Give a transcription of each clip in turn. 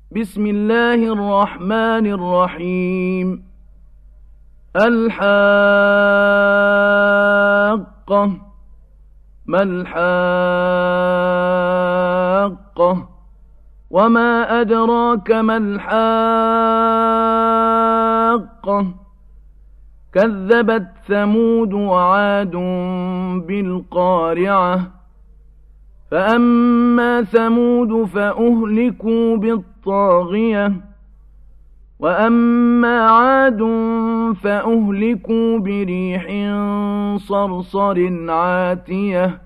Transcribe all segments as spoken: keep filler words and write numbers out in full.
بسم الله الرحمن الرحيم الحاقة ما الحاقة وما أدراك ما الحاقة كذبت ثمود وعاد بالقارعة فأما ثمود فأهلكوا بالطاغية وأما عاد فأهلكوا بريح صرصر عاتية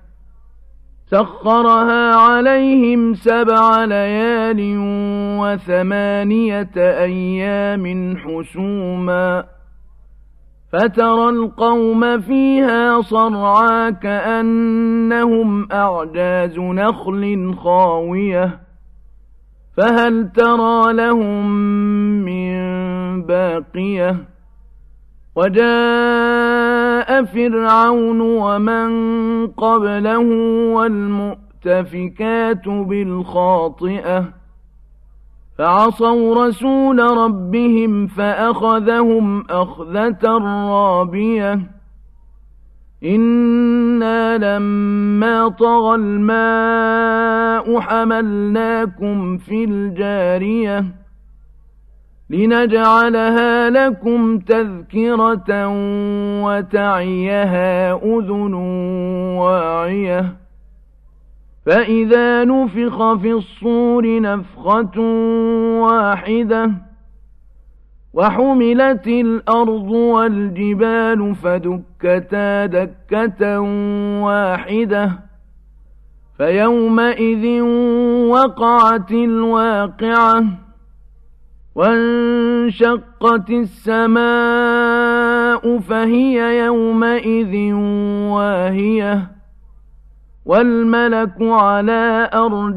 سخرها عليهم سبع ليال وثمانية أيام حسوما فترى القوم فيها صرعى كأنهم أعجاز نخل خاوية فهل ترى لهم من باقية وجاء فرعون ومن قبله والمؤتفكات بالخاطئة فعصوا رسول ربهم فأخذهم أخذة رابية إنا لما طغى الماء حملناكم في الجارية لنجعلها لكم تذكرة وتعيها أذن واعية فإذا نفخ في الصور نفخة واحدة وحملت الأرض والجبال فدكتا دكة واحدة فيومئذ وقعت الواقعة وانشقت السماء فهي يومئذ واهية والملك على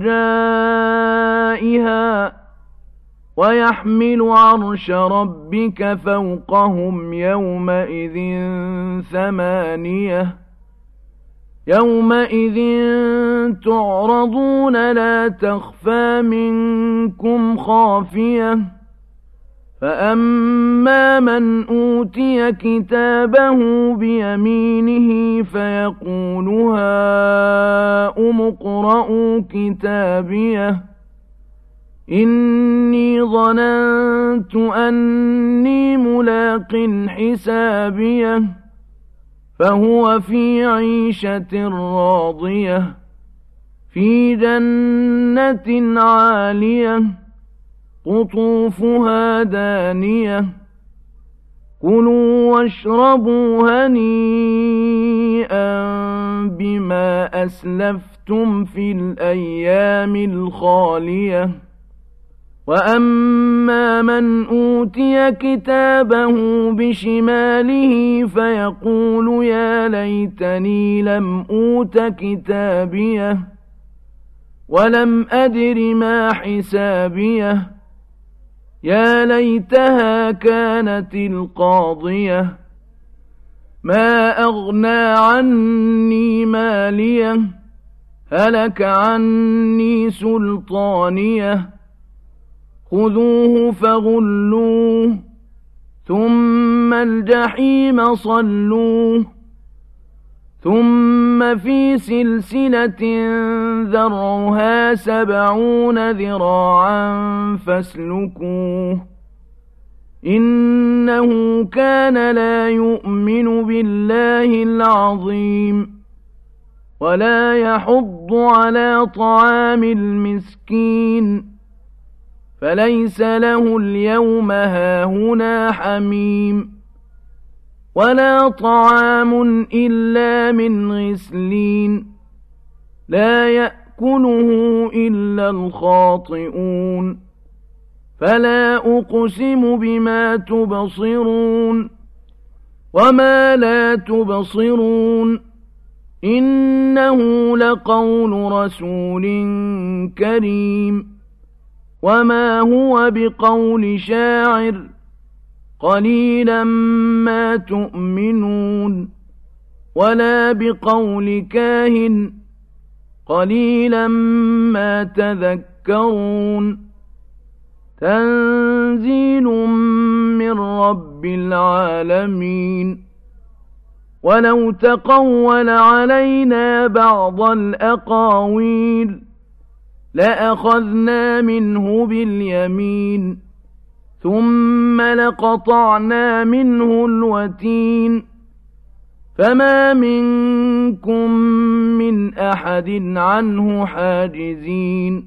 أرجائها ويحمل عرش ربك فوقهم يومئذ ثمانية يومئذ تعرضون لا تخفى منكم خافية فأما من أوتي كتابه بيمينه فيقول هاؤم اقرءوا كتابيه إني ظننت أني ملاق حسابيه فهو في عيشة راضية في جنة عالية قطوفها دانية كلوا واشربوا هنيئا بما أسلفتم في الأيام الخالية وأما من أوتي كتابه بشماله فيقول يا ليتني لم أوت كتابيه ولم أدر ما حسابيه يا ليتها كانت القاضية ما أغنى عني ماليه هلك عني سلطانيه خذوه فغلوه ثم الجحيم صلوه ثم في سلسلة ذرعها سبعون ذراعا فاسلكوه إنه كان لا يؤمن بالله العظيم ولا يحض على طعام المسكين فليس له اليوم هاهنا حميم ولا طعام إلا من غسلين لا يأكله إلا الخاطئون فلا أقسم بما تبصرون وما لا تبصرون إنه لقول رسول كريم وما هو بقول شاعر قليلا ما تؤمنون ولا بقول كاهن قليلا ما تذكرون تنزيل من رب العالمين ولو تقول علينا بعض الأقاويل لأخذنا منه باليمين ثم لقطعنا منه الوتين فما منكم من أحد عنه حاجزين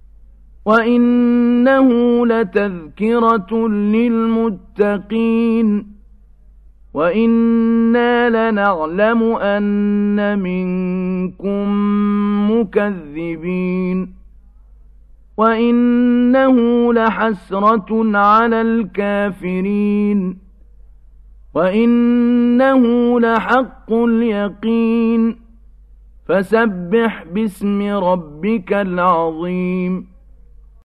وإنه لتذكرة للمتقين وإنا لنعلم أن منكم مكذبين وإنه لحسرة على الكافرين وإنه لحق اليقين فسبح باسم ربك العظيم